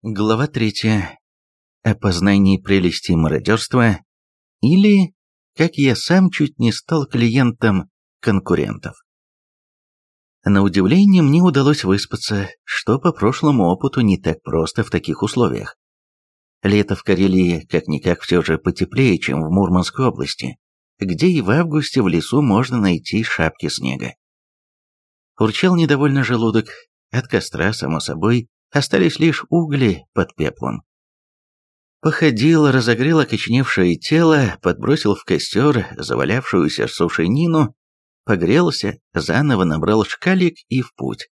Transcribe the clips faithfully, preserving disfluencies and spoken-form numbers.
Глава третья. О познании прелести мародерства, или как я сам чуть не стал клиентом конкурентов. На удивление мне удалось выспаться, что по прошлому опыту не так просто в таких условиях. Лето в Карелии как-никак все же потеплее, чем в Мурманской области, где и в августе в лесу можно найти шапки снега. Урчал недовольно желудок, от костра, само собой, остались лишь угли под пеплом. Походил, разогрел окоченевшее тело, подбросил в костер завалявшуюся сушенину, погрелся, заново набрал шкалик и в путь.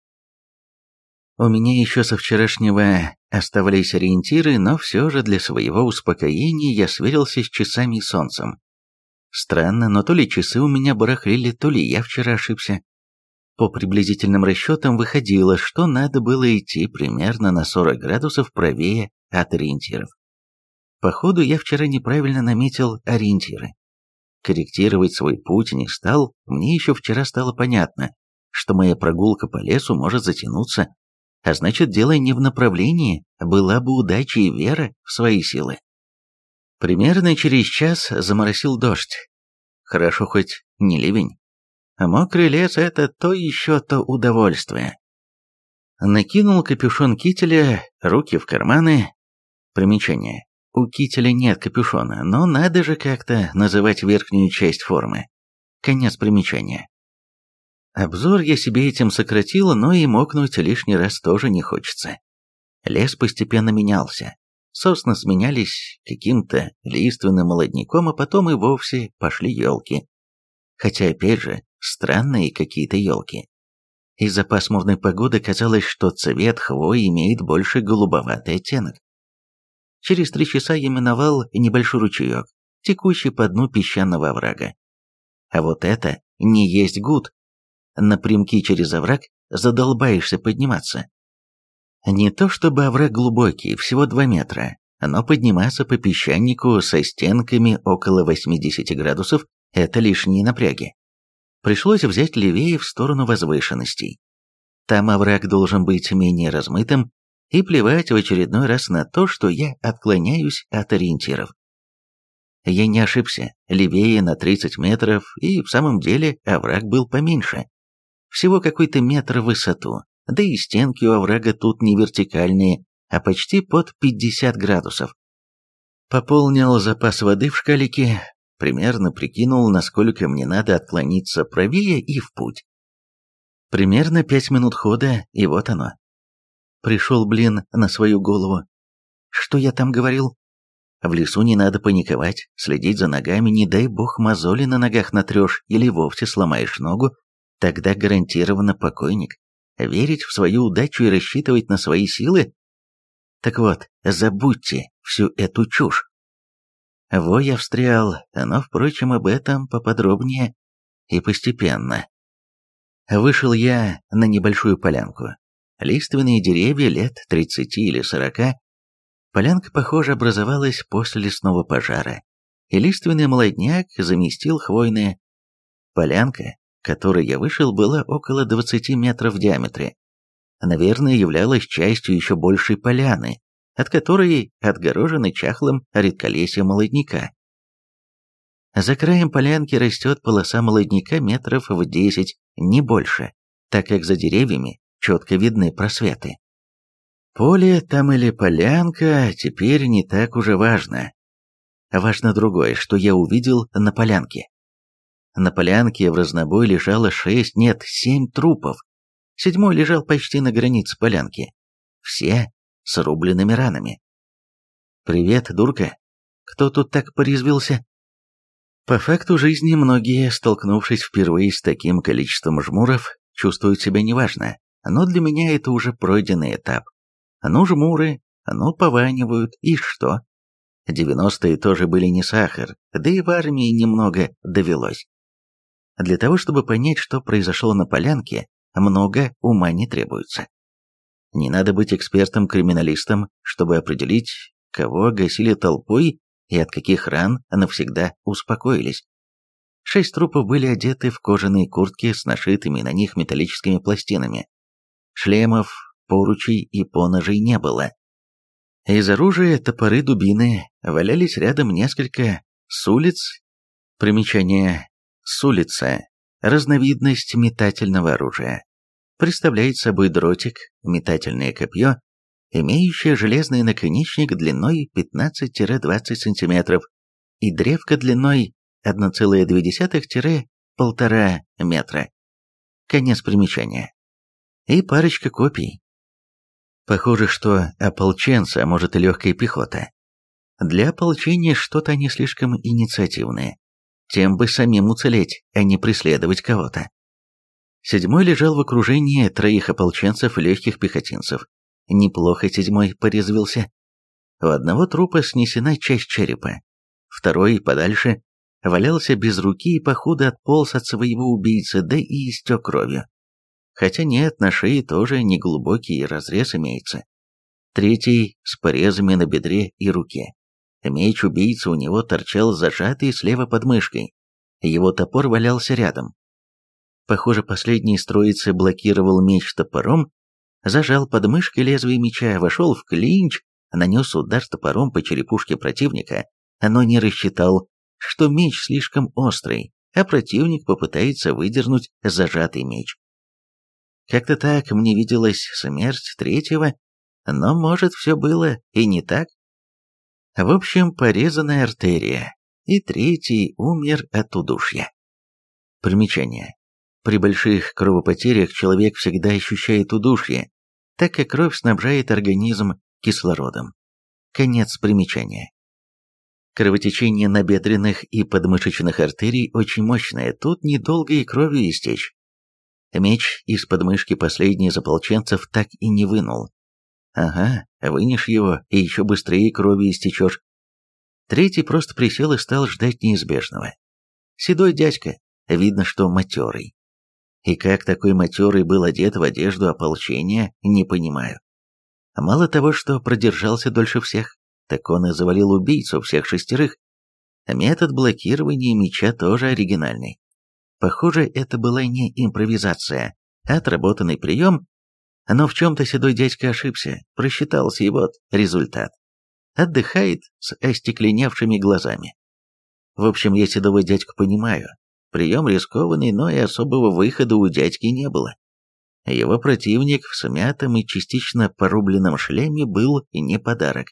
У меня еще со вчерашнего оставались ориентиры, но все же для своего успокоения я сверился с часами и солнцем. Странно, но то ли часы у меня барахлили, то ли я вчера ошибся. По приблизительным расчетам выходило, что надо было идти примерно на сорок градусов правее от ориентиров. Походу, я вчера неправильно наметил ориентиры. Корректировать свой путь не стал, мне еще вчера стало понятно, что моя прогулка по лесу может затянуться, а значит, дело не в направлении, была бы удача и вера в свои силы. Примерно через час заморосил дождь. Хорошо хоть не ливень. А мокрый лес — это то еще то удовольствие. Накинул капюшон кителя, руки в карманы. Примечание. У кителя нет капюшона, но надо же как-то называть верхнюю часть формы. Конец примечания. Обзор я себе этим сократил, но и мокнуть лишний раз тоже не хочется. Лес постепенно менялся. Сосны сменялись каким-то лиственным молодняком, а потом и вовсе пошли елки. Хотя, опять же, странные какие-то елки. Из-за пасмурной погоды казалось, что цвет хвои имеет больше голубоватый оттенок. Через три часа я миновал небольшой ручеек, текущий по дну песчаного оврага. А вот это не есть гуд. Напрямки через овраг задолбаешься подниматься. Не то чтобы овраг глубокий, всего два метра, но подниматься по песчанику со стенками около восьмидесяти градусов – это лишние напряги. Пришлось взять левее в сторону возвышенностей. Там овраг должен быть менее размытым, и плевать в очередной раз на то, что я отклоняюсь от ориентиров. Я не ошибся, левее на тридцать метров, и в самом деле овраг был поменьше. Всего какой-то метр в высоту, да и стенки у оврага тут не вертикальные, а почти под пятьдесят градусов. Пополнил запас воды в шкалике, примерно прикинул, насколько мне надо отклониться правее и в путь. Примерно пять минут хода, и вот оно. Пришел, блин, на свою голову. Что я там говорил? В лесу не надо паниковать, следить за ногами, не дай бог мозоли на ногах натрешь или вовсе сломаешь ногу, тогда гарантированно покойник. Верить в свою удачу и рассчитывать на свои силы? Так вот, забудьте всю эту чушь. Во я встрял, но, впрочем, об этом поподробнее и постепенно. Вышел я на небольшую полянку. Лиственные деревья лет тридцати или сорока. Полянка, похоже, образовалась после лесного пожара, и лиственный молодняк заместил хвойные. Полянка, к которой я вышел, была около двадцати метров в диаметре. Наверное, являлась частью еще большей поляны, от которой отгорожены чахлым редколесьем молодняка. За краем полянки растет полоса молодняка метров в десять, не больше, так как за деревьями четко видны просветы. Поле там или полянка теперь не так уже важно. Важно другое, что я увидел на полянке. На полянке в разнобой лежало шесть, нет, семь трупов. Седьмой лежал почти на границе полянки. Все с рубленными ранами. «Привет, дурка. Кто тут так порезвился?» По факту жизни многие, столкнувшись впервые с таким количеством жмуров, чувствуют себя неважно, но для меня это уже пройденный этап. Ну, жмуры, ну, пованивают, и что? девяностые тоже были не сахар, да и в армии немного довелось. Для того, чтобы понять, что произошло на полянке, много ума не требуется. Не надо быть экспертом-криминалистом, чтобы определить, кого гасили толпой и от каких ран навсегда успокоились. Шесть трупов были одеты в кожаные куртки с нашитыми на них металлическими пластинами. Шлемов, поручей и поножей не было. Из оружия топоры, дубины, валялись рядом несколько сулиц. Примечание: сулица — разновидность метательного оружия. Представляет собой дротик, метательное копье, имеющее железный наконечник длиной пятнадцать-двадцать сантиметров и древко длиной одна целая две десятых — полтора метра. Конец примечания. И парочка копий. Похоже, что ополченцы, а может и легкая пехота. Для ополчения что-то они слишком инициативные. Тем бы самим уцелеть, а не преследовать кого-то. Седьмой лежал в окружении троих ополченцев и легких пехотинцев. Неплохо седьмой порезвился. У одного трупа снесена часть черепа. Второй, подальше, валялся без руки и походу отполз от своего убийцы, да и истек кровью. Хотя нет, на шее тоже неглубокий разрез имеется. Третий с порезами на бедре и руке. Меч убийцы у него торчал зажатый слева под мышкой. Его топор валялся рядом. Похоже, последний из троицы блокировал меч топором, зажал под мышкой лезвие меча, вошел в клинч, нанес удар топором по черепушке противника, но не рассчитал, что меч слишком острый, а противник попытается выдернуть зажатый меч. Как-то так мне виделась смерть третьего, но, может, все было и не так. В общем, порезанная артерия, и третий умер от удушья. Примечание. При больших кровопотерях человек всегда ощущает удушье, так как кровь снабжает организм кислородом. Конец примечания. Кровотечение набедренных и подмышечных артерий очень мощное, тут недолго и кровью истечь. Меч из подмышки последний из ополченцев так и не вынул. Ага, вынешь его, и еще быстрее кровью истечешь. Третий просто присел и стал ждать неизбежного. Седой дядька, видно, что матерый. И как такой матерый был одет в одежду ополчения, не понимаю. Мало того, что продержался дольше всех, так он и завалил убийцу всех шестерых. Метод блокирования меча тоже оригинальный. Похоже, это была не импровизация, а отработанный прием, но в чем-то седой дядька ошибся, просчитался, и вот результат. Отдыхает с остекленевшими глазами. В общем, я седого дядьку понимаю. Прием рискованный, но и особого выхода у дядьки не было. Его противник в смятом и частично порубленном шлеме был не подарок.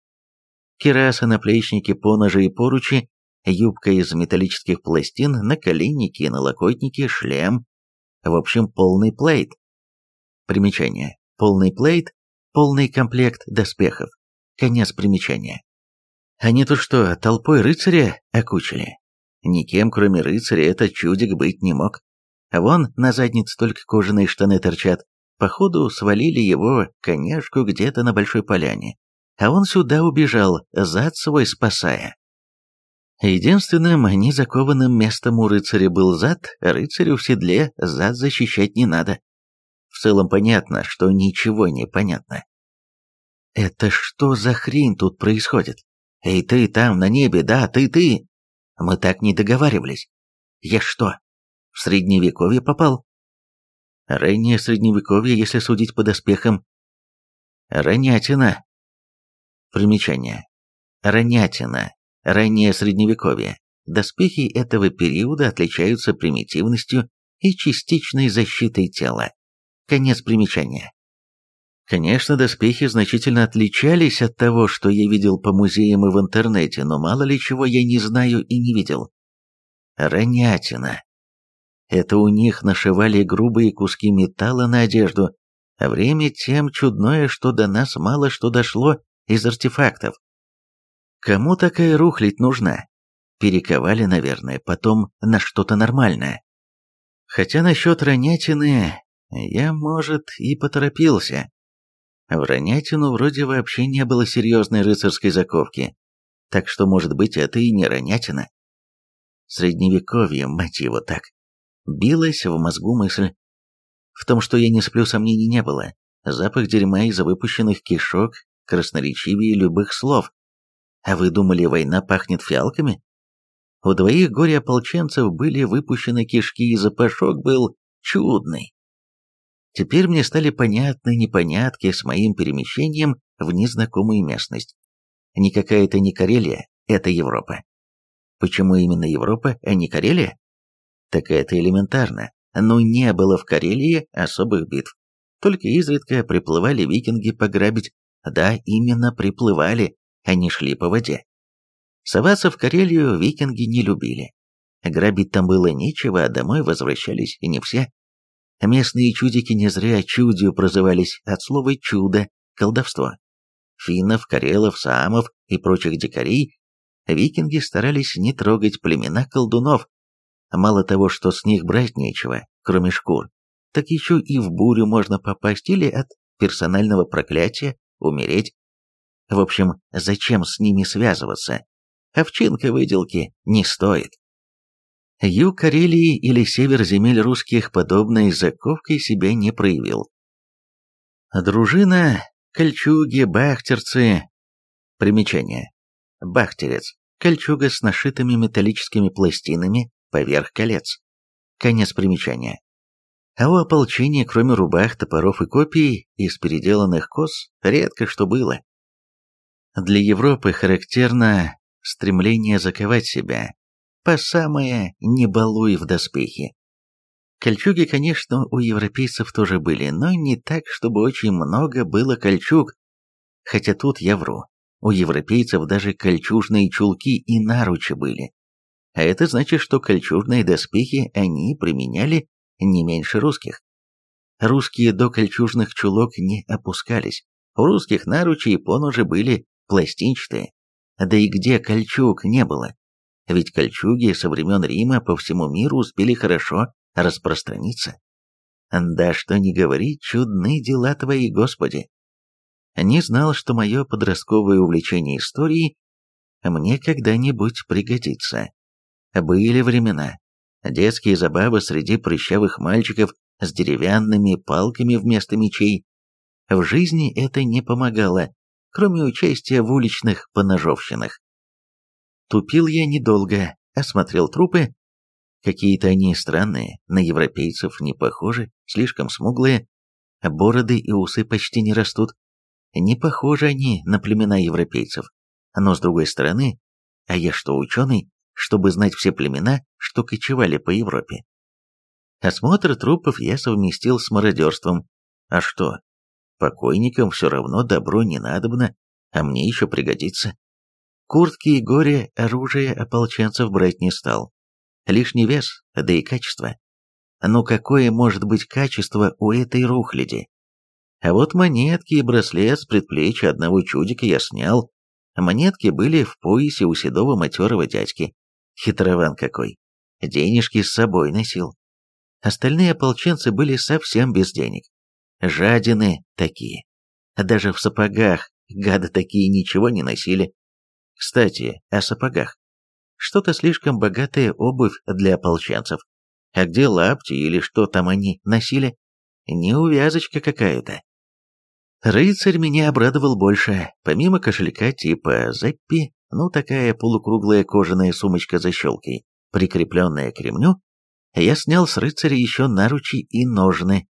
Кираса, наплечники, поножи и поручи, юбка из металлических пластин, наколенники и налокотники, шлем. В общем, полный плейт. Примечание. Полный плейт – полный комплект доспехов. Конец примечания. Они тут что, толпой рыцаря окучили? Никем, кроме рыцаря, этот чудик быть не мог. Вон на заднице только кожаные штаны торчат. Походу, свалили его коняшку где-то на большой поляне. А он сюда убежал, зад свой спасая. Единственным незакованным местом у рыцаря был зад, а рыцарю в седле зад защищать не надо. В целом понятно, что ничего не понятно. Это что за хрень тут происходит? Эй, ты там на небе, да, ты-ты! Мы так не договаривались. Я что, в средневековье попал? Раннее средневековье, если судить по доспехам. Ранятина. Примечание. Ранятина. Раннее средневековье. Доспехи этого периода отличаются примитивностью и частичной защитой тела. Конец примечания. Конечно, доспехи значительно отличались от того, что я видел по музеям и в интернете, но мало ли чего я не знаю и не видел. Ранятина. Это у них нашивали грубые куски металла на одежду, а время тем чудное, что до нас мало что дошло из артефактов. Кому такая рухлядь нужна? Перековали, наверное, потом на что-то нормальное. Хотя насчет ранятины я, может, и поторопился. В ранятину вроде вообще не было серьезной рыцарской заковки, так что, может быть, это и не ранятина. Средневековье, мать его, так. Билась в мозгу мысль. В том, что я не сплю, сомнений не было. Запах дерьма из выпущенных кишок красноречивее любых слов. А вы думали, война пахнет фиалками? У двоих горе-ополченцев были выпущены кишки, и запашок был чудный. Теперь мне стали понятны непонятки с моим перемещением в незнакомую местность. Никакая это не Карелия, это Европа. Почему именно Европа, а не Карелия? Так это элементарно. Но не было в Карелии особых битв. Только изредка приплывали викинги пограбить. Да, именно приплывали, а не шли по воде. Соваться в Карелию викинги не любили. Грабить там было нечего, а домой возвращались и не все. Местные чудики не зря чудью прозывались от слова «чудо», колдовство. Финнов, карелов, саамов и прочих дикарей викинги старались не трогать племена колдунов. Мало того, что с них брать нечего, кроме шкур, так еще и в бурю можно попасть или от персонального проклятия умереть. В общем, зачем с ними связываться? Овчинка выделки не стоит. Юг Карелии или север земель русских подобной заковкой себя не проявил. Дружина, кольчуги, бахтерцы. Примечание. Бахтерец. Кольчуга с нашитыми металлическими пластинами поверх колец. Конец примечания. А у ополчения, кроме рубах, топоров и копий из переделанных кос, редко что было. Для Европы характерно стремление заковать себя, по самое не балуй в доспехи. Кольчуги, конечно, у европейцев тоже были, но не так, чтобы очень много было кольчуг. Хотя тут я вру. У европейцев даже кольчужные чулки и наручи были. А это значит, что кольчужные доспехи они применяли не меньше русских. Русские до кольчужных чулок не опускались. У русских наручи и поножи были пластинчатые. Да и где кольчуг не было? Ведь кольчуги со времен Рима по всему миру успели хорошо распространиться. Да что ни говори, чудны дела твои, Господи. Не знал, что мое подростковое увлечение историей мне когда-нибудь пригодится. Были времена. Детские забавы среди прыщавых мальчиков с деревянными палками вместо мечей. В жизни это не помогало, кроме участия в уличных поножовщинах. Тупил я недолго, осмотрел трупы. Какие-то они странные, на европейцев не похожи, слишком смуглые, бороды и усы почти не растут. Не похожи они на племена европейцев. Но с другой стороны, а я что, ученый, чтобы знать все племена, что кочевали по Европе? Осмотр трупов я совместил с мародерством. А что? Покойникам все равно добро не надобно, а мне еще пригодится. Куртки и горе оружие ополченцев брать не стал. Лишний вес, да и качество. Ну какое может быть качество у этой рухляди? А вот монетки и браслет с предплечья одного чудика я снял. Монетки были в поясе у седого матерого дядьки. Хитрован какой. Денежки с собой носил. Остальные ополченцы были совсем без денег. Жадины такие. Даже в сапогах гады такие ничего не носили. Кстати, о сапогах. Что-то слишком богатая обувь для ополченцев. А где лапти или что там они носили? Неувязочка какая-то. Рыцарь меня обрадовал больше. Помимо кошелька типа Зеппи, ну такая полукруглая кожаная сумочка с защелкой, прикрепленная к ремню, я снял с рыцаря еще наручи и ножны.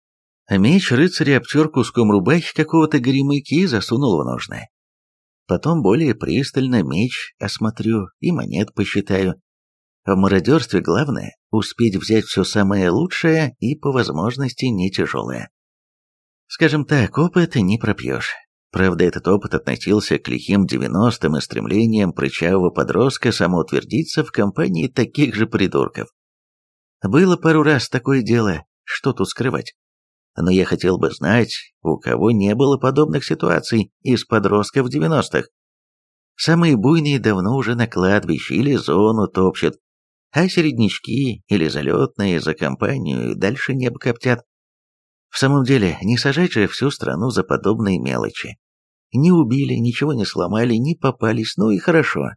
Меч рыцаря обтер куском рубахи какого-то горемыки и засунул в ножны. Потом более пристально меч осмотрю и монет посчитаю. В мародерстве главное – успеть взять все самое лучшее и по возможности не тяжелое. Скажем так, опыт не пропьешь. Правда, этот опыт относился к лихим девяностым и стремлениям прыщавого подростка самоутвердиться в компании таких же придурков. Было пару раз такое дело, что тут скрывать. Но я хотел бы знать, у кого не было подобных ситуаций из подростков девяностых. Самые буйные давно уже на кладбище или зону топчут, а середнячки или залетные за компанию дальше небо коптят. В самом деле, не сажать же всю страну за подобные мелочи. Не убили, ничего не сломали, не попались, ну и хорошо.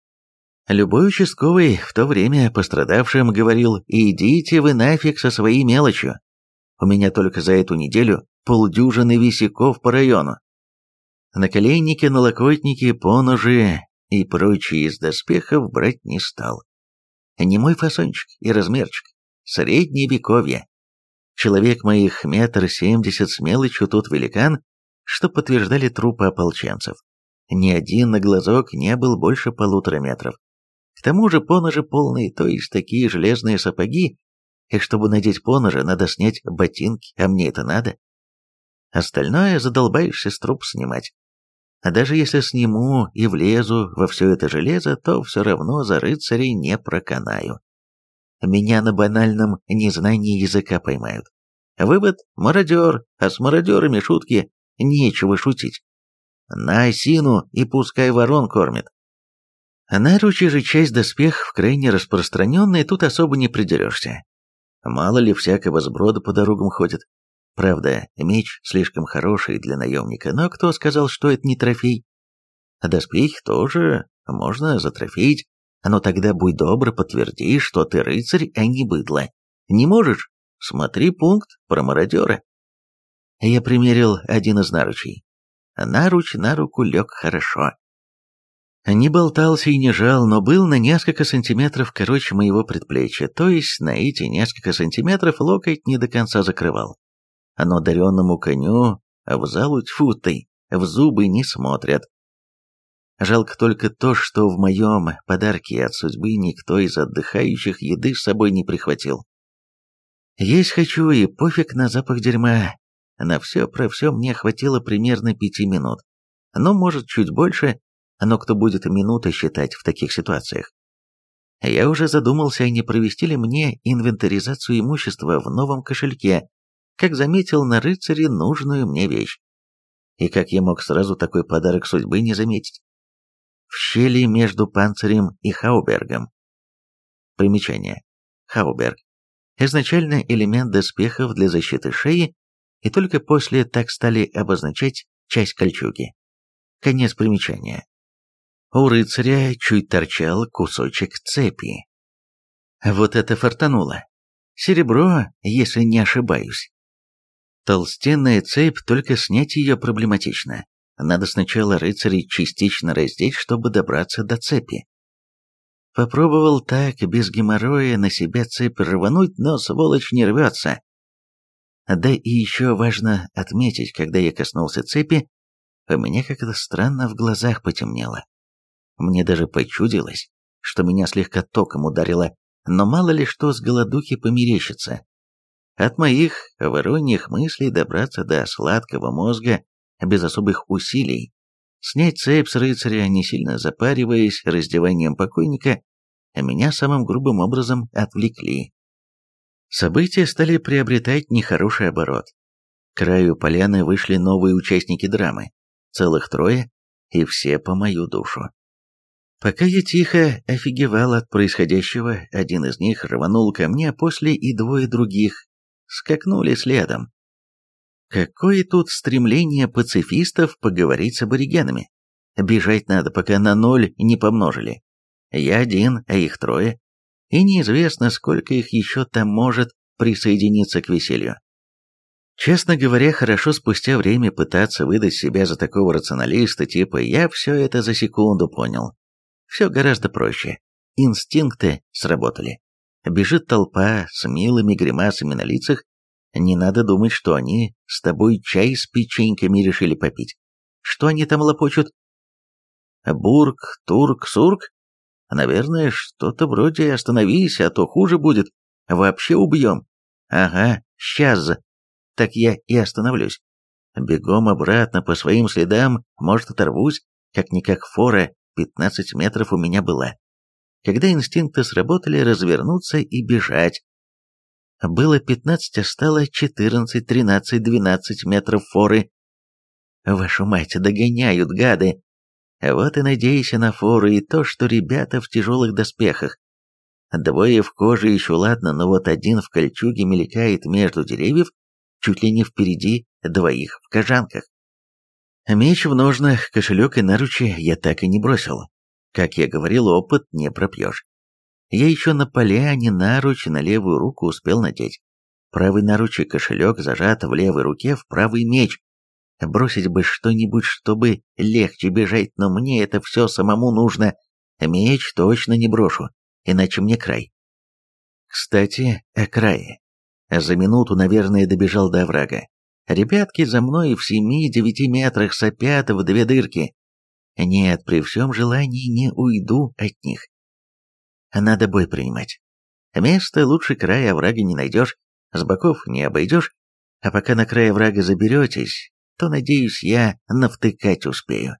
Любой участковый в то время пострадавшим говорил: «Идите вы нафиг со своей мелочью». У меня только за эту неделю полдюжины висяков по району. Наколенники, налокотники, поножи и прочие из доспехов брать не стал. Не мой фасончик и размерчик. Средневековье. Человек моих метр семьдесят с мелочью тут великан, что подтверждали трупы ополченцев. Ни один на глазок не был больше полутора метров. К тому же поножи полные, то есть такие железные сапоги, и чтобы надеть поножи, надо снять ботинки, а мне это надо. Остальное задолбаешься с трупа снимать. А даже если сниму и влезу во все это железо, то все равно за рыцарей не проканаю. Меня на банальном незнании языка поймают. Вывод – мародер, а с мародерами шутки нечего шутить. На осину и пускай ворон кормит. Наручи же часть доспехов крайне распространенная, тут особо не придерешься. Мало ли всякого сброда по дорогам ходит. Правда, меч слишком хороший для наемника, но кто сказал, что это не трофей? А доспехи тоже можно затрофеить, но тогда будь добр, подтверди, что ты рыцарь, а не быдло. Не можешь? Смотри пункт про мародера. Я примерил один из наручей. Наруч на руку лег хорошо. Не болтался и не жал, но был на несколько сантиметров короче моего предплечья, то есть на эти несколько сантиметров локоть не до конца закрывал. Но даренному коню в залу тьфу ты, в зубы не смотрят. Жалко только то, что в моем подарке от судьбы никто из отдыхающих еды с собой не прихватил. Есть хочу и пофиг на запах дерьма. На все про все мне хватило примерно пяти минут. Ну, может, чуть больше, но кто будет минуты считать в таких ситуациях? Я уже задумался, а не провести ли мне инвентаризацию имущества в новом кошельке, как заметил на рыцаре нужную мне вещь. И как я мог сразу такой подарок судьбы не заметить? В щели между панцирем и хаубергом. Примечание. Хауберг. Изначально элемент доспехов для защиты шеи, и только после так стали обозначать часть кольчуги. Конец примечания. У рыцаря чуть торчал кусочек цепи. Вот это фартануло. Серебро, если не ошибаюсь. Толстенная цепь, только снять ее проблематично. Надо сначала рыцарей частично раздеть, чтобы добраться до цепи. Попробовал так, без геморроя, на себя цепь рвануть, но сволочь не рвется. Да и еще важно отметить, когда я коснулся цепи, у меня как-то странно в глазах потемнело. Мне даже почудилось, что меня слегка током ударило, но мало ли что с голодухи померещится. От моих вороньих мыслей добраться до сладкого мозга без особых усилий, снять цепь с рыцаря, не сильно запариваясь раздеванием покойника, меня самым грубым образом отвлекли. События стали приобретать нехороший оборот. К краю поляны вышли новые участники драмы, целых трое, и все по мою душу. Пока я тихо офигевал от происходящего, один из них рванул ко мне, а после и двое других скакнули следом. Какое тут стремление пацифистов поговорить с аборигенами? Бежать надо, пока на ноль не помножили. Я один, а их трое. И неизвестно, сколько их еще там может присоединиться к веселью. Честно говоря, хорошо спустя время пытаться выдать себя за такого рационалиста, типа «я все это за секунду понял». Все гораздо проще. Инстинкты сработали. Бежит толпа с милыми гримасами на лицах. Не надо думать, что они с тобой чай с печеньками решили попить. Что они там лопочут? Бург, турк, сурк? Наверное, что-то вроде «остановись, а то хуже будет. Вообще убьем». Ага, сейчас. Так я и остановлюсь. Бегом обратно по своим следам, может, оторвусь, как-никак фора пятнадцать метров у меня была. Когда инстинкты сработали, развернуться и бежать. Было пятнадцать, а стало четырнадцать, тринадцать, двенадцать метров форы. Вашу мать, догоняют, гады. Вот и надейся на фору и то, что ребята в тяжелых доспехах. Двое в коже еще ладно, но вот один в кольчуге мелькает между деревьев, чуть ли не впереди двоих в кожанках. Меч в ножнах, кошелек и наручи я так и не бросил. Как я говорил, опыт не пропьешь. Я еще на поляне наруч на левую руку успел надеть. Правый наруч и кошелек зажат в левой руке в правый меч. Бросить бы что-нибудь, чтобы легче бежать, но мне это все самому нужно. Меч точно не брошу, иначе мне край. Кстати, о крае. За минуту, наверное, добежал до оврага. Ребятки за мной в семи-девяти метрах сопят в две дырки. Нет, при всем желании не уйду от них. Надо бой принимать. Место лучше края оврага не найдешь, с боков не обойдешь, а пока на край оврага заберетесь, то, надеюсь, я навтыкать успею.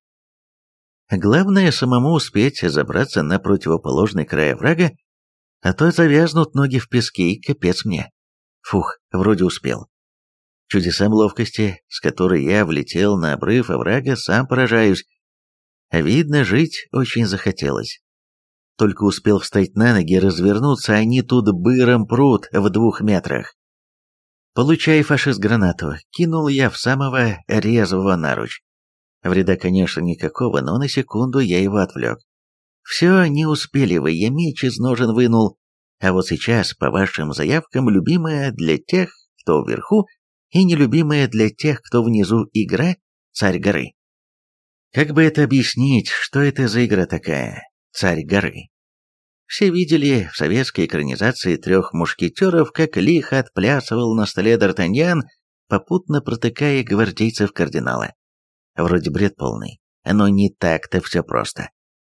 Главное самому успеть забраться на противоположный край оврага, а то завязнут ноги в песке и капец мне. Фух, вроде успел. Чудесам ловкости, с которой я влетел на обрыв оврага, сам поражаюсь. Видно, жить очень захотелось. Только успел встать на ноги и развернуться, они тут быром прут в двух метрах. Получай, фашист, гранату, кинул я в самого резвого наруч. Вреда, конечно, никакого, но на секунду я его отвлек. Все, не успели вы, я меч из ножен вынул. А вот сейчас, по вашим заявкам, любимая для тех, кто вверху, и нелюбимая для тех, кто внизу игра «Царь горы». Как бы это объяснить, что это за игра такая «Царь горы»? Все видели в советской экранизации «Трех мушкетеров», как лихо отплясывал на столе Д'Артаньян, попутно протыкая гвардейцев кардинала. Вроде бред полный, но не так-то все просто.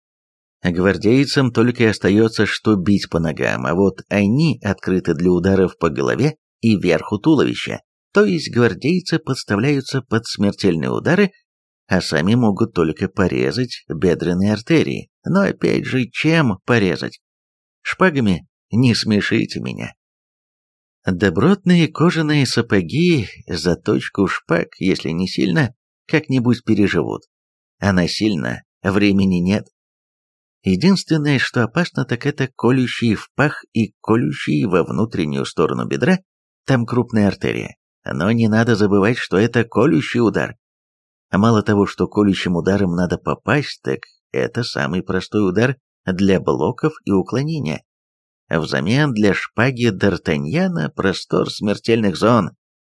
Гвардейцам только и остается, что бить по ногам, а вот они открыты для ударов по голове и верху туловища. То есть гвардейцы подставляются под смертельные удары, а сами могут только порезать бедренные артерии. Но опять же, чем порезать? Шпагами? Не смешите меня. Добротные кожаные сапоги за точку шпаг, если не сильно, как-нибудь переживут. А насильно времени нет. Единственное, что опасно, так это колющие в пах и колющие во внутреннюю сторону бедра, там крупная артерия. Но не надо забывать, что это колющий удар. А мало того, что колющим ударом надо попасть, так это самый простой удар для блоков и уклонения. Взамен для шпаги Д'Артаньяна простор смертельных зон.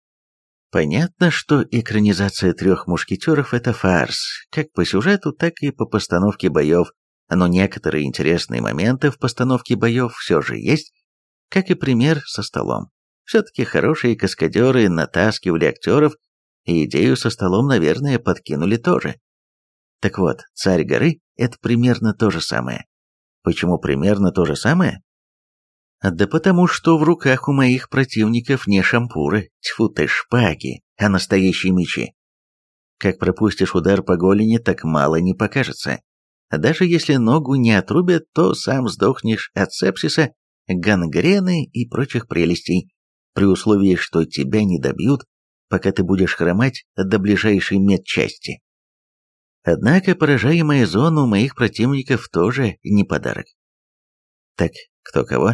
Понятно, что экранизация «Трех мушкетеров» — это фарс, как по сюжету, так и по постановке боев, но некоторые интересные моменты в постановке боев все же есть, как и пример со столом. Все-таки хорошие каскадеры натаскивали актеров, и идею со столом, наверное, подкинули тоже. Так вот, «Царь горы» — это примерно то же самое. Почему примерно то же самое? Да потому что в руках у моих противников не шампуры, тьфу ты, шпаги, а настоящие мечи. Как пропустишь удар по голени, так мало не покажется. Даже если ногу не отрубят, то сам сдохнешь от сепсиса, гангрены и прочих прелестей, при условии, что тебя не добьют, пока ты будешь хромать до ближайшей медчасти. Однако поражаемая зона у моих противников тоже не подарок. Так, кто кого?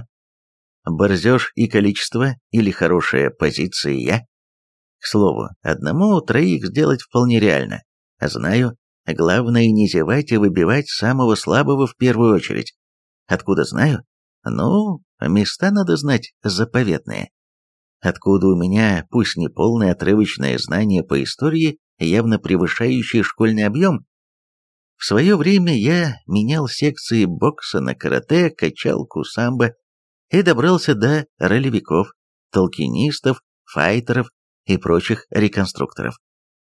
Борзеж и количество или хорошая позиция я? К слову, одному троих сделать вполне реально. Знаю, главное не зевать и выбивать самого слабого в первую очередь. Откуда знаю? Ну, места надо знать заповедные. Откуда у меня, пусть не полное отрывочное знание по истории, явно превышающее школьный объем? В свое время я менял секции бокса на карате, качалку, самбо и добрался до ролевиков, толкинистов, файтеров и прочих реконструкторов.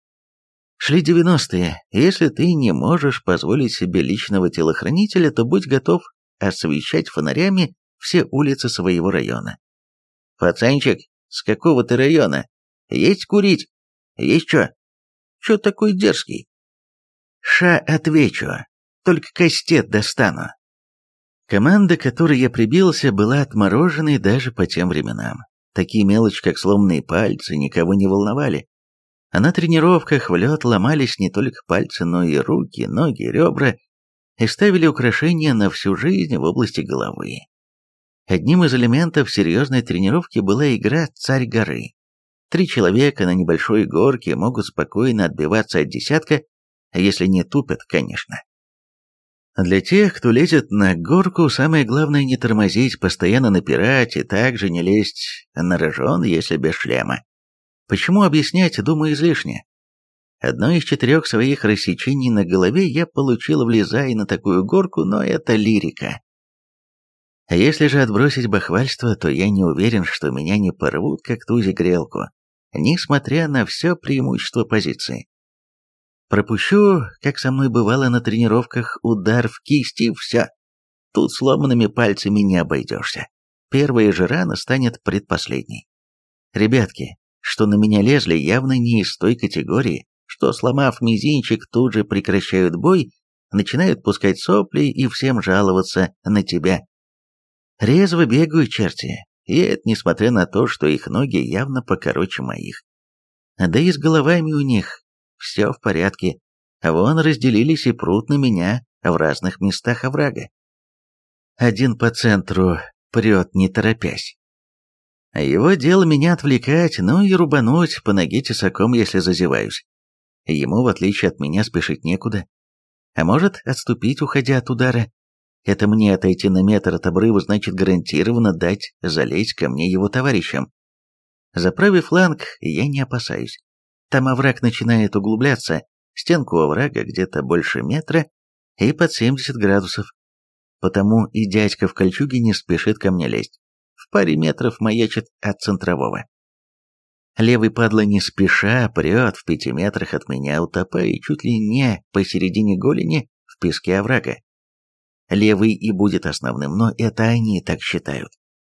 Шли девяностые, если ты не можешь позволить себе личного телохранителя, то будь готов освещать фонарями все улицы своего района. «Пацанчик, с какого ты района? Есть курить? Есть что? Че такой дерзкий?» «Ша, отвечу, только кастет достану». Команда, к которой я прибился, была отмороженной даже по тем временам. Такие мелочи, как сломанные пальцы, никого не волновали. А на тренировках в лед ломались не только пальцы, но и руки, ноги, ребра, и ставили украшения на всю жизнь в области головы. Одним из элементов серьезной тренировки была игра «Царь горы». Три человека на небольшой горке могут спокойно отбиваться от десятка, если не тупят, конечно. Для тех, кто лезет на горку, самое главное не тормозить, постоянно напирать и также не лезть на рожон, если без шлема. Почему объяснять, думаю, излишне. Одно из четырех своих рассечений на голове я получил, влезая на такую горку, но это лирика. Если же отбросить бахвальство, то я не уверен, что меня не порвут, как тузик грелку. несмотря на все преимущество позиции. Пропущу, как со мной бывало на тренировках, удар в кисти, и все. Тут сломанными пальцами не обойдешься. Первая же рана станет предпоследней. Ребятки, что на меня лезли, явно не из той категории, что, сломав мизинчик, тут же прекращают бой, начинают пускать сопли и всем жаловаться на тебя. Резво бегают черти, и это несмотря на то, что их ноги явно покороче моих. Да и с головами у них все в порядке, вон разделились и прут на меня в разных местах оврага. Один по центру прет, не торопясь. Его дело меня отвлекать, ну и рубануть по ноге тесаком, если зазеваюсь. Ему, в отличие от меня, спешить некуда. А может, отступить, уходя от удара. Это мне отойти на метр от обрыва, значит гарантированно дать залезть ко мне его товарищам. За правый фланг я не опасаюсь. Там овраг начинает углубляться, стенку оврага где-то больше метра и под семьдесят градусов. Потому и дядька в кольчуге не спешит ко мне лезть. В паре метров маячит от центрового. Левый падла не спеша прет в пяти метрах от меня, утопая чуть ли не посередине голени в песке оврага. Левый и будет основным, но это они так считают.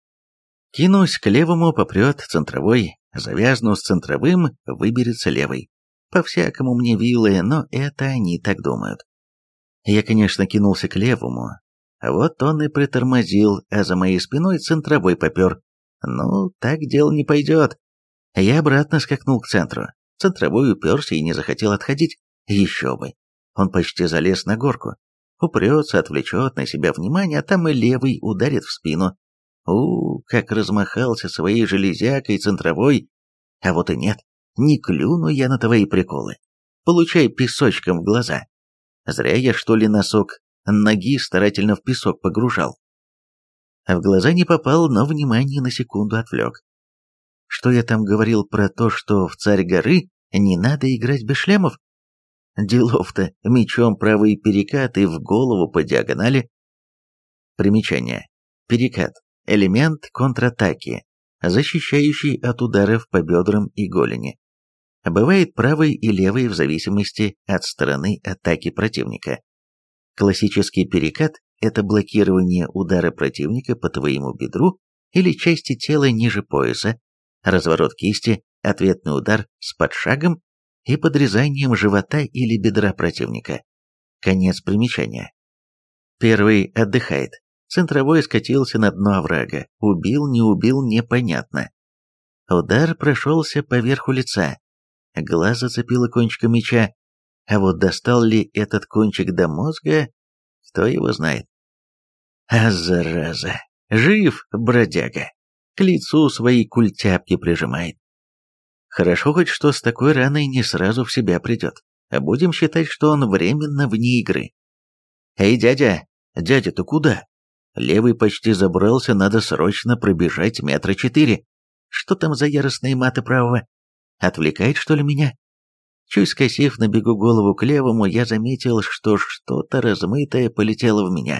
Кинусь к левому, попрет центровой, завязну с центровым, выберется левый. По-всякому мне вилы, но это они так думают. Я, конечно, кинулся к левому. Вот он и притормозил, а за моей спиной центровой попер. Ну, так дело не пойдет. Я обратно скакнул к центру. Центровой уперся и не захотел отходить. Еще бы. Он почти залез на горку. Упрется, отвлечет на себя внимание, а там и левый ударит в спину. У, как размахался своей железякой центровой. А вот и нет, не клюну я на твои приколы. Получай песочком в глаза. Зря я, что ли, носок ноги старательно в песок погружал. А в глаза не попал, но внимание на секунду отвлек. Что я там говорил про то, что в «Царь горы» не надо играть без шлемов? Делов-то, мечом правый перекат и в голову по диагонали. Примечание. Перекат. Элемент контратаки, защищающий от ударов по бедрам и голени. Бывает правый и левый в зависимости от стороны атаки противника. Классический перекат – это блокирование удара противника по твоему бедру или части тела ниже пояса, разворот кисти, ответный удар с подшагом и подрезанием живота или бедра противника. Конец примечания. Первый отдыхает. Центровой скатился на дно оврага. Убил, не убил, непонятно. Удар прошелся по верху лица. Глаз зацепило кончиком меча. А вот достал ли этот кончик до мозга, кто его знает. А зараза! Жив, бродяга! К лицу свои культяпки прижимает. Хорошо хоть, что с такой раной не сразу в себя придет. А будем считать, что он временно вне игры. Эй, дядя! Дядя, ты куда? Левый почти забрался, надо срочно пробежать метра четыре. Что там за яростные маты правого? Отвлекает, что ли, меня? Чуть скосив на бегу голову к левому, я заметил, что что-то размытое полетело в меня.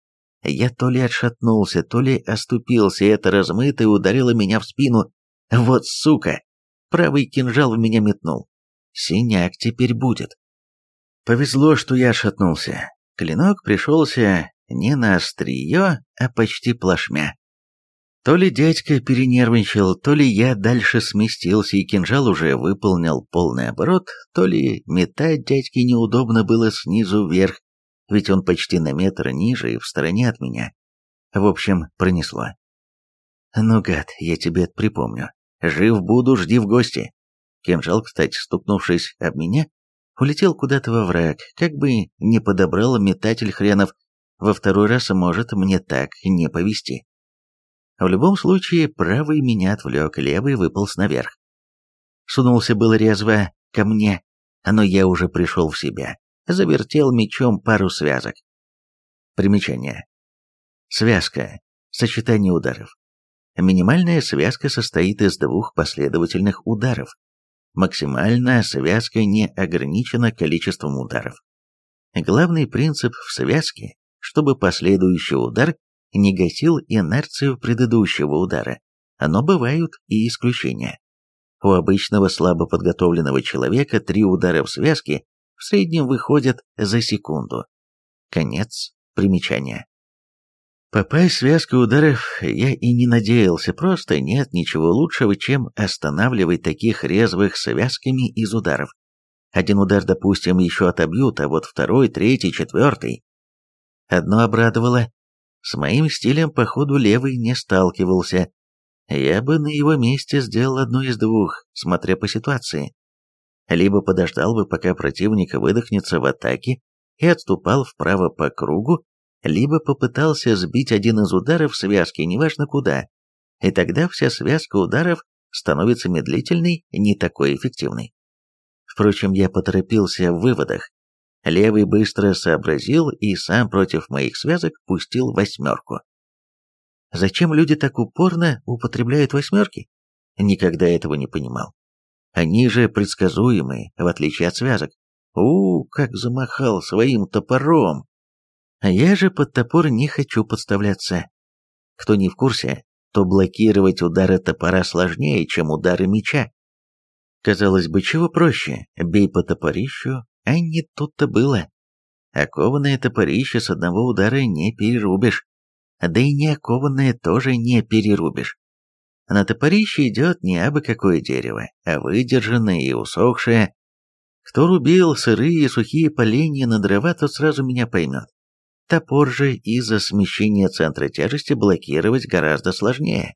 Я то ли отшатнулся, то ли оступился, и это размытое ударило меня в спину. Вот сука! Правый кинжал в меня метнул. Синяк теперь будет. Повезло, что я отшатнулся. Клинок пришелся не на острие, а почти плашмя. То ли дядька перенервничал, то ли я дальше сместился и кинжал уже выполнил полный оборот, то ли метать дядьке неудобно было снизу вверх, ведь он почти на метр ниже и в стороне от меня. В общем, пронесло. Ну, гад, я тебе это припомню. Жив буду, жди в гости. Кинжал, кстати, стукнувшись об меня, улетел куда-то во враг, как бы не подобрал метатель хренов. Во второй раз может мне так не повезти. В любом случае, правый меня отвлек, левый выполз наверх. Сунулся было резво ко мне, но я уже пришел в себя. Завертел мечом пару связок. Примечание. Связка. Сочетание ударов. Минимальная связка состоит из двух последовательных ударов. Максимальная связка не ограничена количеством ударов. Главный принцип в связке, чтобы последующий удар не гасил инерцию предыдущего удара, но бывают и исключения. У обычного слабо подготовленного человека три удара в связке в среднем выходят за секунду. Конец примечания. Попасть в связку ударов я и не надеялся, просто нет ничего лучшего, чем останавливать таких резвых связками из ударов. Один удар, допустим, еще отобьют, а вот второй, третий, четвертый. Одно обрадовало. С моим стилем, походу, левый не сталкивался. Я бы на его месте сделал одно из двух, смотря по ситуации. Либо подождал бы, пока противник выдохнется в атаке и отступал вправо по кругу, либо попытался сбить один из ударов связки, неважно куда, и тогда вся связка ударов становится медлительной, не такой эффективной. Впрочем, я поторопился в выводах. Левый быстро сообразил и сам против моих связок пустил восьмерку. Зачем люди так упорно употребляют восьмерки? Никогда этого не понимал. Они же предсказуемые, в отличие от связок. У, как замахал своим топором! А я же под топор не хочу подставляться. Кто не в курсе, то блокировать удары топора сложнее, чем удары меча. Казалось бы, чего проще, бей по топорищу, а не тут-то было. Окованное топорище с одного удара не перерубишь, да и не окованное тоже не перерубишь. На топорище идет не абы какое дерево, а выдержанное и усохшее. Кто рубил сырые и сухие поленья на дрова, тот сразу меня поймет. Топор же из-за смещения центра тяжести блокировать гораздо сложнее.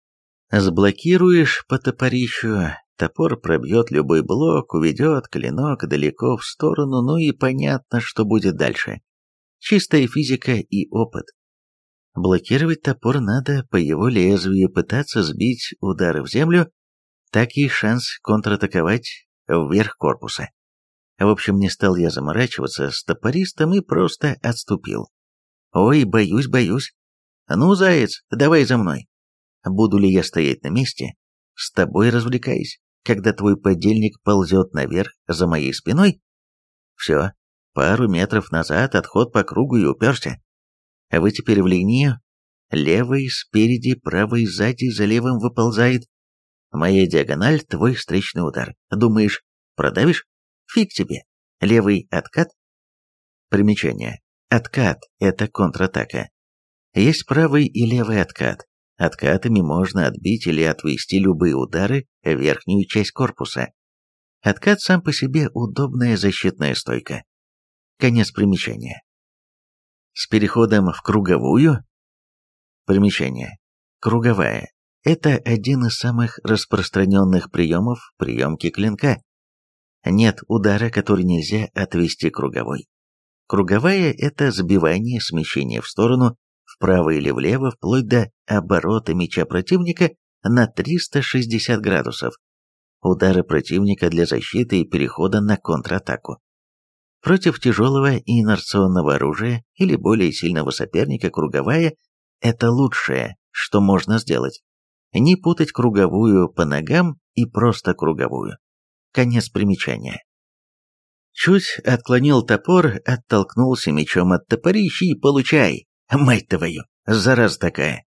Сблокируешь по топорищу, топор пробьет любой блок, уведет клинок далеко в сторону, ну и понятно, что будет дальше. Чистая физика и опыт. Блокировать топор надо по его лезвию, пытаться сбить удары в землю, так и шанс контратаковать вверх корпуса. В общем, не стал я заморачиваться с топористом и просто отступил. Ой, боюсь, боюсь. Ну, заяц, давай за мной. Буду ли я стоять на месте? С тобой развлекаюсь, когда твой подельник ползет наверх за моей спиной. Все, пару метров назад отход по кругу и уперся. А вы теперь в линию. Левый спереди, правый сзади, за левым выползает. Моя диагональ, твой встречный удар. Думаешь, продавишь? Фиг тебе. Левый откат. Примечание. Откат – это контратака. Есть правый и левый откат. Откатами можно отбить или отвести любые удары в верхнюю часть корпуса. Откат сам по себе удобная защитная стойка. Конец примечания. С переходом в круговую. Примечание. Круговая – это один из самых распространенных приемов приемки клинка. Нет удара, который нельзя отвести круговой. Круговая – это сбивание, смещение в сторону, вправо или влево, вплоть до оборота меча противника на триста шестьдесят градусов. Удары противника для защиты и перехода на контратаку. Против тяжелого и инерционного оружия или более сильного соперника круговая – это лучшее, что можно сделать. Не путать круговую по ногам и просто круговую. Конец примечания. Чуть отклонил топор, оттолкнулся мечом от топорища и получай. Мать твою, зараза такая.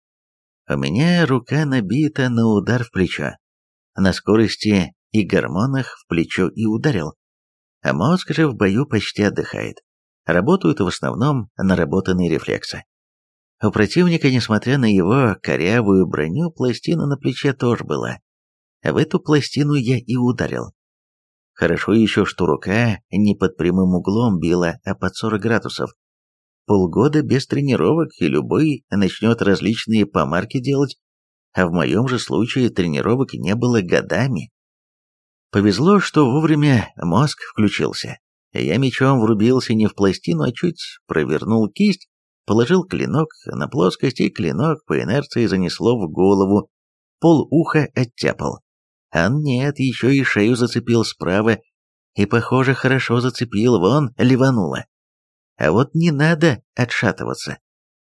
У меня рука набита на удар в плечо. На скорости и гормонах в плечо и ударил. А мозг же в бою почти отдыхает. Работают в основном наработанные рефлексы. У противника, несмотря на его корявую броню, пластина на плече тоже была. В эту пластину я и ударил. Хорошо еще, что рука не под прямым углом била, а под сорок градусов. Полгода без тренировок, и любой начнет различные помарки делать, а в моем же случае тренировок не было годами. Повезло, что вовремя мозг включился. Я мечом врубился не в пластину, а чуть провернул кисть, положил клинок на плоскость, и клинок по инерции занесло в голову, пол уха оттяпал. А нет, еще и шею зацепил справа, и, похоже, хорошо зацепил, вон, ливануло. А вот не надо отшатываться.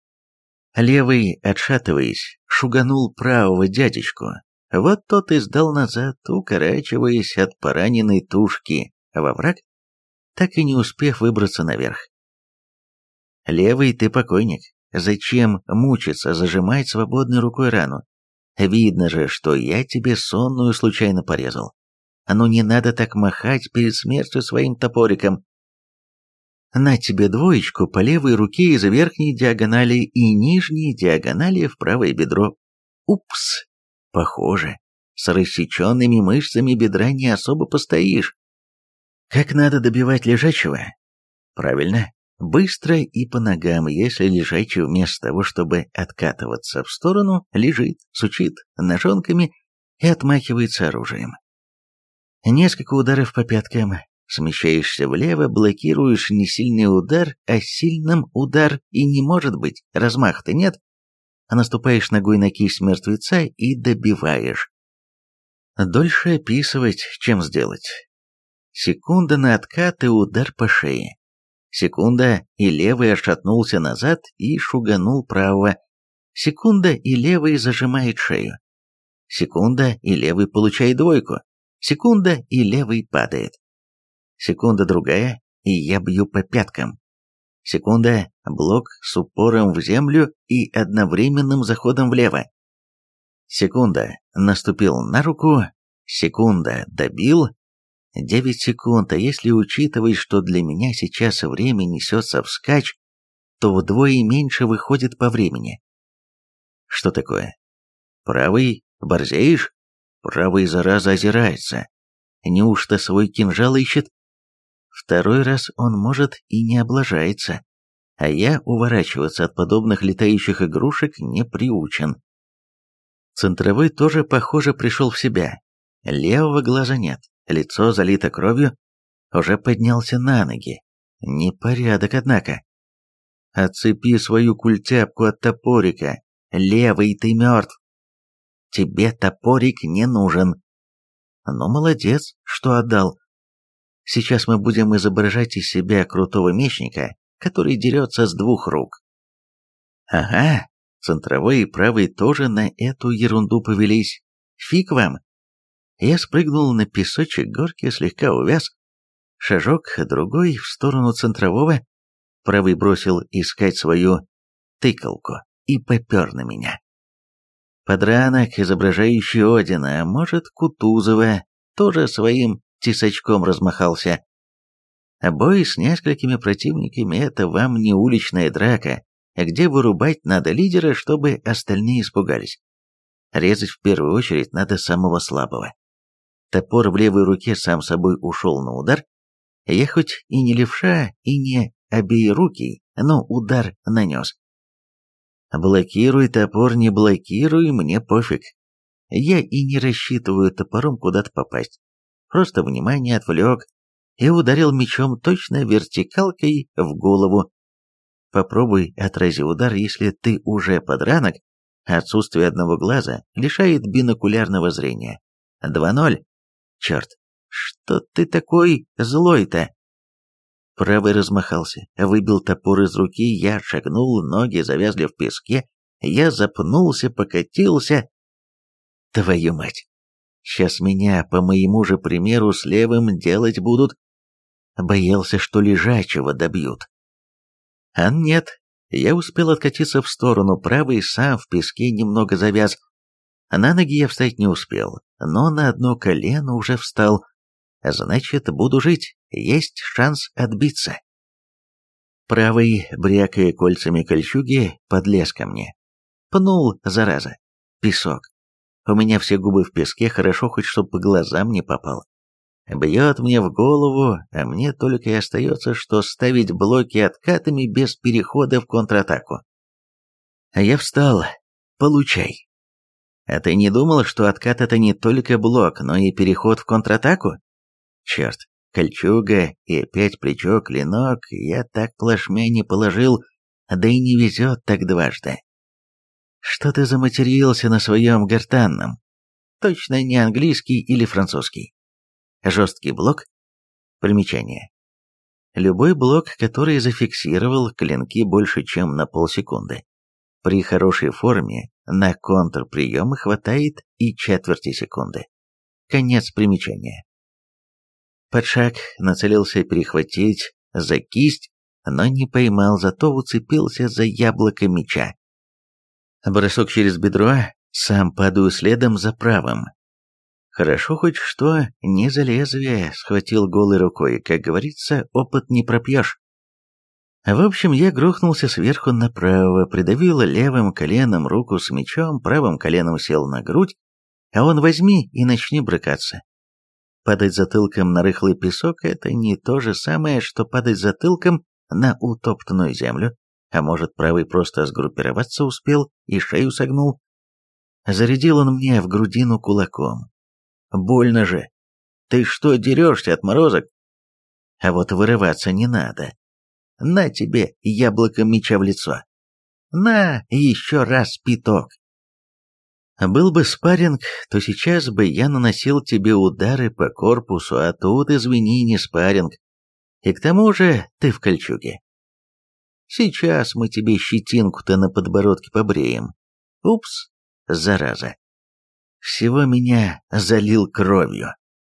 Левый, отшатываясь, шуганул правого дядечку. Вот тот и сдал назад, укорачиваясь от пораненной тушки во враг, так и не успев выбраться наверх. «Левый, ты покойник. Зачем мучиться, зажимать свободной рукой рану? Видно же, что я тебе сонную случайно порезал. Ну не надо так махать перед смертью своим топориком. На тебе двоечку по левой руке из верхней диагонали и нижней диагонали в правое бедро. Упс, похоже, с рассеченными мышцами бедра не особо постоишь. Как надо добивать лежачего? Правильно, быстро и по ногам, если лежачий вместо того, чтобы откатываться в сторону, лежит, сучит ножонками и отмахивается оружием. Несколько ударов по пяткам. Смещаешься влево, блокируешь не сильный удар, а сильным удар, и не может быть, размаха-то нет. А наступаешь ногой на кисть мертвеца и добиваешь. Дольше описывать, чем сделать. Секунда на откат и удар по шее. Секунда, и левый отшатнулся назад и шуганул правого. Секунда, и левый зажимает шею. Секунда, и левый получает двойку. Секунда, и левый падает. Секунда другая, и я бью по пяткам. Секунда, блок с упором в землю и одновременным заходом влево. Секунда, наступил на руку. Секунда, добил. Девять секунд, а если учитывать, что для меня сейчас время несется вскачь, то вдвое меньше выходит по времени. Что такое? Правый, борзеешь? Правый, зараза, озирается. Неужто свой кинжал ищет? Второй раз он, может, и не облажается, а я уворачиваться от подобных летающих игрушек не приучен. Центровой тоже, похоже, пришел в себя. Левого глаза нет, лицо залито кровью, уже поднялся на ноги. Непорядок, однако. Отцепи свою культяпку от топорика, левый, ты мертв. Тебе топорик не нужен. Ну, молодец, что отдал. Сейчас мы будем изображать из себя крутого мечника, который дерется с двух рук. Ага, центровой и правый тоже на эту ерунду повелись. Фиг вам. Я спрыгнул на песочек горки, слегка увяз. Шажок, другой в сторону центрового. Правый бросил искать свою тыкалку и попер на меня. Подранок, изображающий Одина, а может, Кутузова, тоже своим тесачком размахался. Бой с несколькими противниками — это вам не уличная драка, где вырубать надо лидера, чтобы остальные испугались. Резать в первую очередь надо самого слабого. Топор в левой руке сам собой ушел на удар. Я хоть и не левша, и не обеирукий, но удар нанес. Блокируй, топор, не блокируй, мне пофиг. Я и не рассчитываю топором куда-то попасть. Просто внимание отвлек и ударил мечом точно вертикалкой в голову. Попробуй отрази удар, если ты уже подранок. Отсутствие одного глаза лишает бинокулярного зрения. два ноль. Черт, что ты такой злой-то? Правый размахался, выбил топор из руки, я шагнул, ноги завязли в песке, я запнулся, покатился. Твою мать! Сейчас меня, по моему же примеру, с левым делать будут. Боялся, что лежачего добьют. А нет, я успел откатиться в сторону, правый сам в песке немного завяз. На ноги я встать не успел, но на одно колено уже встал. Значит, буду жить, есть шанс отбиться. Правый, брякая кольцами кольчуги, подлез ко мне. Пнул, зараза. Песок. У меня все губы в песке, хорошо хоть чтоб по глазам не попал. Бьет мне в голову, а мне только и остается, что ставить блоки откатами без перехода в контратаку. А я встал. Получай. А ты не думал, что откат — это не только блок, но и переход в контратаку? Черт, кольчуга и опять плечо, клинок, я так плашмя не положил, да и не везет так дважды. Что ты заматерился на своем гортанном? Точно не английский или французский. Жесткий блок. Примечание. Любой блок, который зафиксировал клинки больше, чем на полсекунды. При хорошей форме на контрприемы хватает и четверти секунды. Конец примечания. Под шаг нацелился перехватить за кисть, но не поймал, зато уцепился за яблоко меча. Бросок через бедро, Сам падаю следом за правым. Хорошо хоть что не за лезвие схватил голой рукой, как говорится, опыт не пропьешь. В общем, я грохнулся сверху направо, придавил левым коленом руку с мечом, правым коленом сел на грудь, а он возьми и начни брыкаться. Падать затылком на рыхлый песок – это не то же самое, что падать затылком на утоптанную землю, а может, правый просто сгруппироваться успел и шею согнул. Зарядил он мне в грудину кулаком. Больно же. Ты что дерешься, отморозок? А вот вырываться не надо. На тебе яблоком меча в лицо. На еще раз пяток. Был бы спарринг, то сейчас бы я наносил тебе удары по корпусу, а тут, извини, не спарринг. И к тому же ты в кольчуге. Сейчас мы тебе щетинку-то на подбородке побреем. Упс, зараза. Всего меня залил кровью.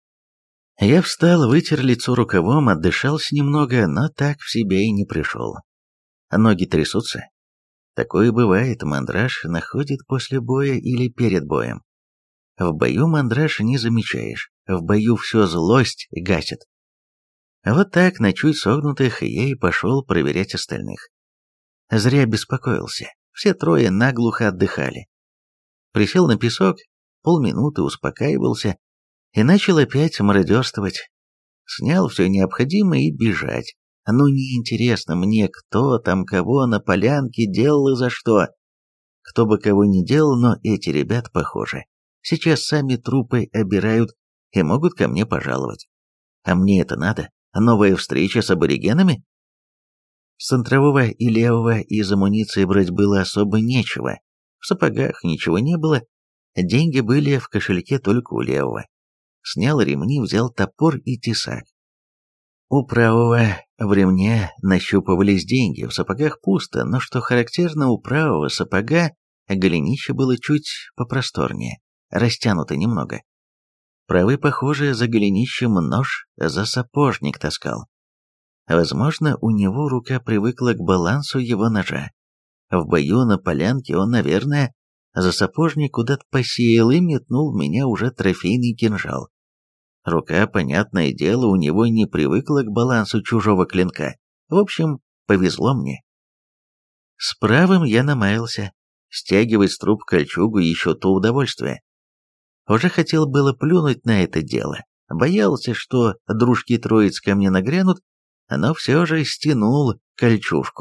Я встал, вытер лицо рукавом, отдышался немного, но так в себя и не пришел. Ноги трясутся. Такое бывает, мандраж находит после боя или перед боем. В бою мандраж не замечаешь, в бою все злость гасит. Вот так, на чуть согнутых, я и пошел проверять остальных. Зря беспокоился, все трое наглухо отдыхали. Присел на песок, полминуты успокаивался и начал опять мародерствовать. Снял все необходимое и бежать. Ну, неинтересно мне, кто там кого на полянке делал и за что. Кто бы кого ни делал, но эти ребят похожи. Сейчас сами трупы обирают и могут ко мне пожаловать. А мне это надо? Новая встреча с аборигенами? С центрового и левого из амуниции брать было особо нечего. В сапогах ничего не было. Деньги были в кошельке только у левого. Снял ремни, взял топор и тесак. У правого в ремне нащупывались деньги, в сапогах пусто, но что характерно, у правого сапога голенище было чуть попросторнее, растянуто немного. Правый, похоже, за голенищем нож за сапожник таскал. Возможно, у него рука привыкла к балансу его ножа. В бою на полянке он, наверное, за сапожник куда-то посеял и метнул в меня уже трофейный кинжал. Рука, понятное дело, у него не привыкла к балансу чужого клинка. В общем, повезло мне. С правым я намаялся. Стягивать с труб кольчугу еще то удовольствие. Уже хотел было плюнуть на это дело. Боялся, что дружки троиц ко мне нагрянут, но все же стянул кольчужку.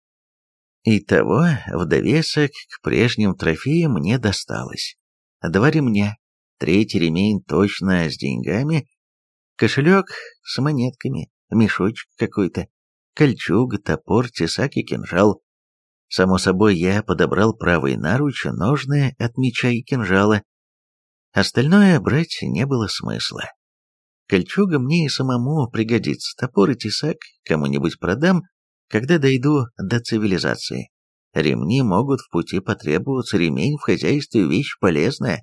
Итого, в довесок к прежним трофеям мне досталось. Два ремня, третий ремень точно с деньгами, кошелек с монетками, мешочек какой-то, кольчуга, топор, тесак и кинжал. Само собой, я подобрал правый наруч, ножны от меча и кинжала. Остальное брать не было смысла. Кольчуга мне и самому пригодится, топор и тесак кому-нибудь продам, когда дойду до цивилизации. Ремни могут в пути потребоваться, ремень в хозяйстве вещь полезная.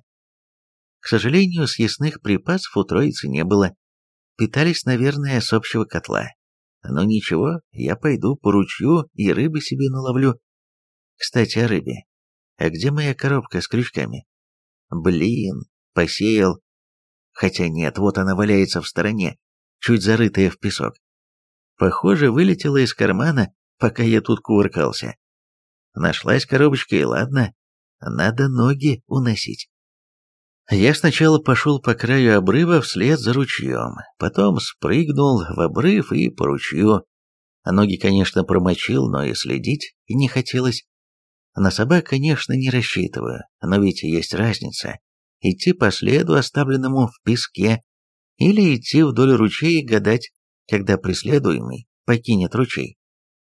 К сожалению, съестных припасов у троицы не было. Питались, наверное, с общего котла. Но ничего, я пойду по ручью и рыбы себе наловлю. Кстати, о рыбе. А где моя коробка с крючками? Блин, посеял. Хотя нет, вот она валяется в стороне, чуть зарытая в песок. Похоже, вылетела из кармана, пока я тут кувыркался. Нашлась коробочка, и ладно, надо ноги уносить. Я сначала пошел по краю обрыва вслед за ручьем, потом спрыгнул в обрыв и по ручью. Ноги, конечно, промочил, но и следить не хотелось. На собак, конечно, не рассчитываю, но ведь есть разница. Идти по следу, оставленному в песке, или идти вдоль ручей и гадать, когда преследуемый покинет ручей.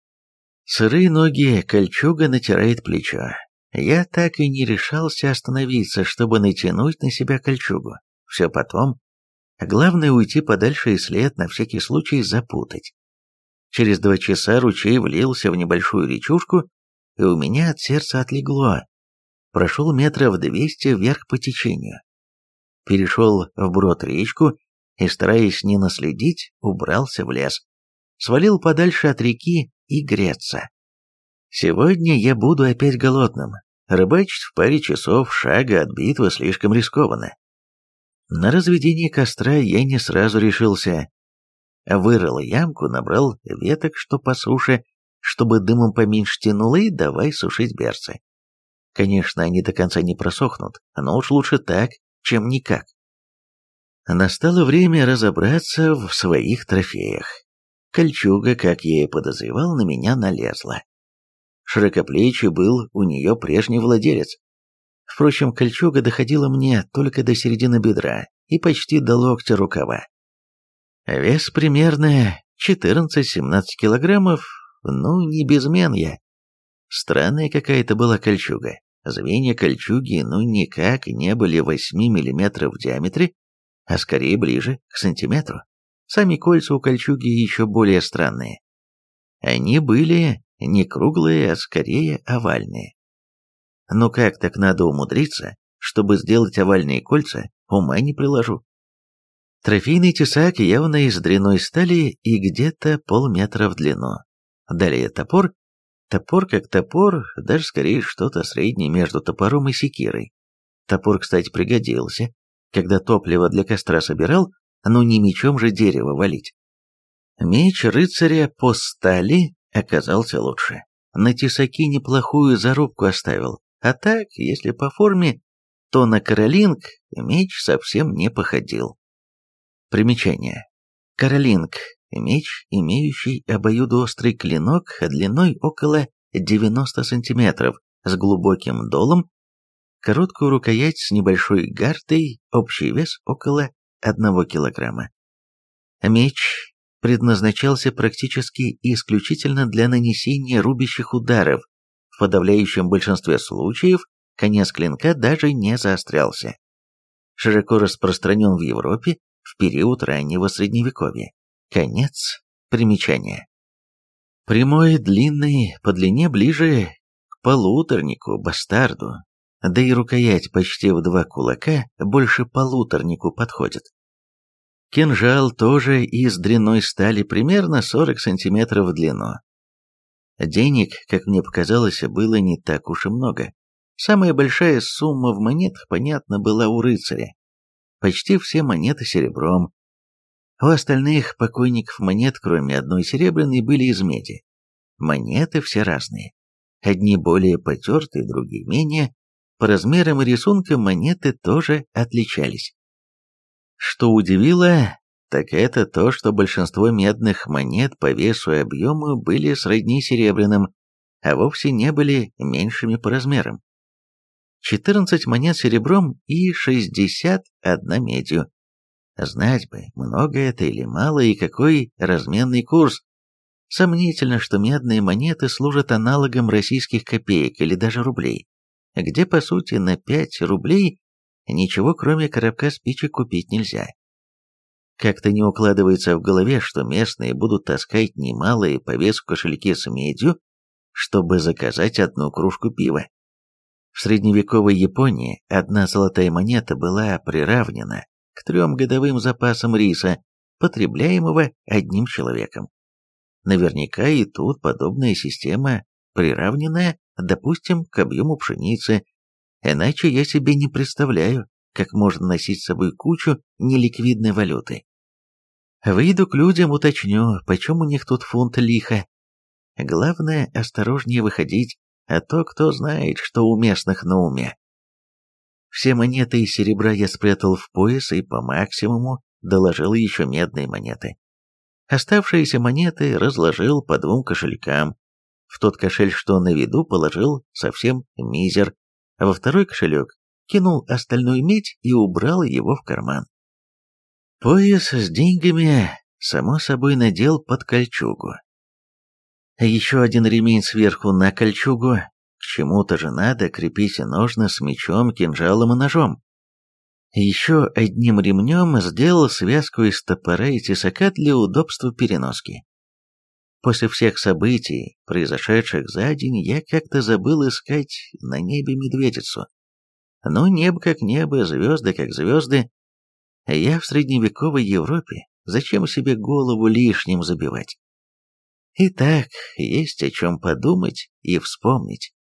Сырые ноги, кольчуга натирает плечо. Я так и не решался остановиться, чтобы натянуть на себя кольчугу. Все потом. Главное уйти подальше и след на всякий случай запутать. Через два часа ручей влился в небольшую речушку, и у меня от сердца отлегло. Прошел метров двести вверх по течению. Перешел вброд речку и, стараясь не наследить, убрался в лес. Свалил подальше от реки и греться. Сегодня я буду опять голодным. Рыбачить в паре часов шага от битвы слишком рискованно. На разведение костра я не сразу решился. Вырыл ямку, набрал веток, что по суше, чтобы дымом поменьше тянуло, и давай сушить берцы. Конечно, они до конца не просохнут, но уж лучше так, чем никак. Настало время разобраться в своих трофеях. Кольчуга, как я и подозревал, на меня налезла. Широкоплечий был у нее прежний владелец. Впрочем, кольчуга доходила мне только до середины бедра и почти до локтя рукава. Вес примерно четырнадцать-семнадцать килограммов, ну, не безмен я. Странная какая-то была кольчуга. Звенья кольчуги ну никак не были восьми миллиметров в диаметре, а скорее ближе к сантиметру. Сами кольца у кольчуги еще более странные. Они были не круглые, а скорее овальные. Но как так надо умудриться, чтобы сделать овальные кольца, ума не приложу. Трофейный тесак явно из дряной стали и где-то полметра в длину. Далее топор. Топор как топор, даже скорее что-то среднее между топором и секирой. Топор, кстати, пригодился, когда топливо для костра собирал, но не мечом же дерево валить. Меч рыцаря по стали оказался лучше. На тесаке неплохую зарубку оставил, а так, если по форме, то на каролинг меч совсем не походил. Примечание. Каролинг – меч, имеющий обоюдоострый клинок длиной около девяноста сантиметров, с глубоким долом, короткую рукоять с небольшой гардой, общий вес около одного килограмма. Меч предназначался практически исключительно для нанесения рубящих ударов. В подавляющем большинстве случаев конец клинка даже не заострялся. Широко распространен в Европе в период раннего Средневековья. Конец примечания. Прямой, длинный, по длине ближе к полуторнику, бастарду, да и рукоять почти в два кулака больше полуторнику подходит. Кинжал тоже из дрянной стали, примерно сорок сантиметров в длину. Денег, как мне показалось, было не так уж и много. Самая большая сумма в монетах, понятно, была у рыцаря. Почти все монеты серебром. У остальных покойников монет, кроме одной серебряной, были из меди. Монеты все разные. Одни более потертые, другие менее. По размерам и рисункам монеты тоже отличались. Что удивило, так это то, что большинство медных монет по весу и объему были сродни серебряным, а вовсе не были меньшими по размерам. четырнадцать монет серебром и шестьдесят одна медью. Знать бы, много это или мало, и какой разменный курс. Сомнительно, что медные монеты служат аналогом российских копеек или даже рублей, где, по сути, на пять рублей ничего кроме коробка спичек купить нельзя. Как-то не укладывается в голове, что местные будут таскать немалые по весу кошельки с медью, чтобы заказать одну кружку пива. В средневековой Японии одна золотая монета была приравнена к трем годовым запасам риса, потребляемого одним человеком. Наверняка и тут подобная система, приравненная, допустим, к объему пшеницы, иначе я себе не представляю, как можно носить с собой кучу неликвидной валюты. Выйду к людям, уточню, почем у них тут фунт лиха. Главное, осторожнее выходить, а то кто знает, что у местных на уме. Все монеты из серебра я спрятал в пояс и по максимуму доложил еще медные монеты. Оставшиеся монеты разложил по двум кошелькам. В тот кошель, что на виду, положил совсем мизер, а во второй кошелек кинул остальную медь и убрал его в карман. Пояс с деньгами, само собой, надел под кольчугу. Еще один ремень сверху на кольчугу. К чему-то же надо крепить ножны с мечом, кинжалом и ножом. Еще одним ремнем сделал связку из топора и тесака для удобства переноски. После всех событий, произошедших за день, я как-то забыл искать на небе медведицу. Ну, небо как небо, звезды как звезды. Я в средневековой Европе, зачем себе голову лишним забивать? Итак, есть о чем подумать и вспомнить.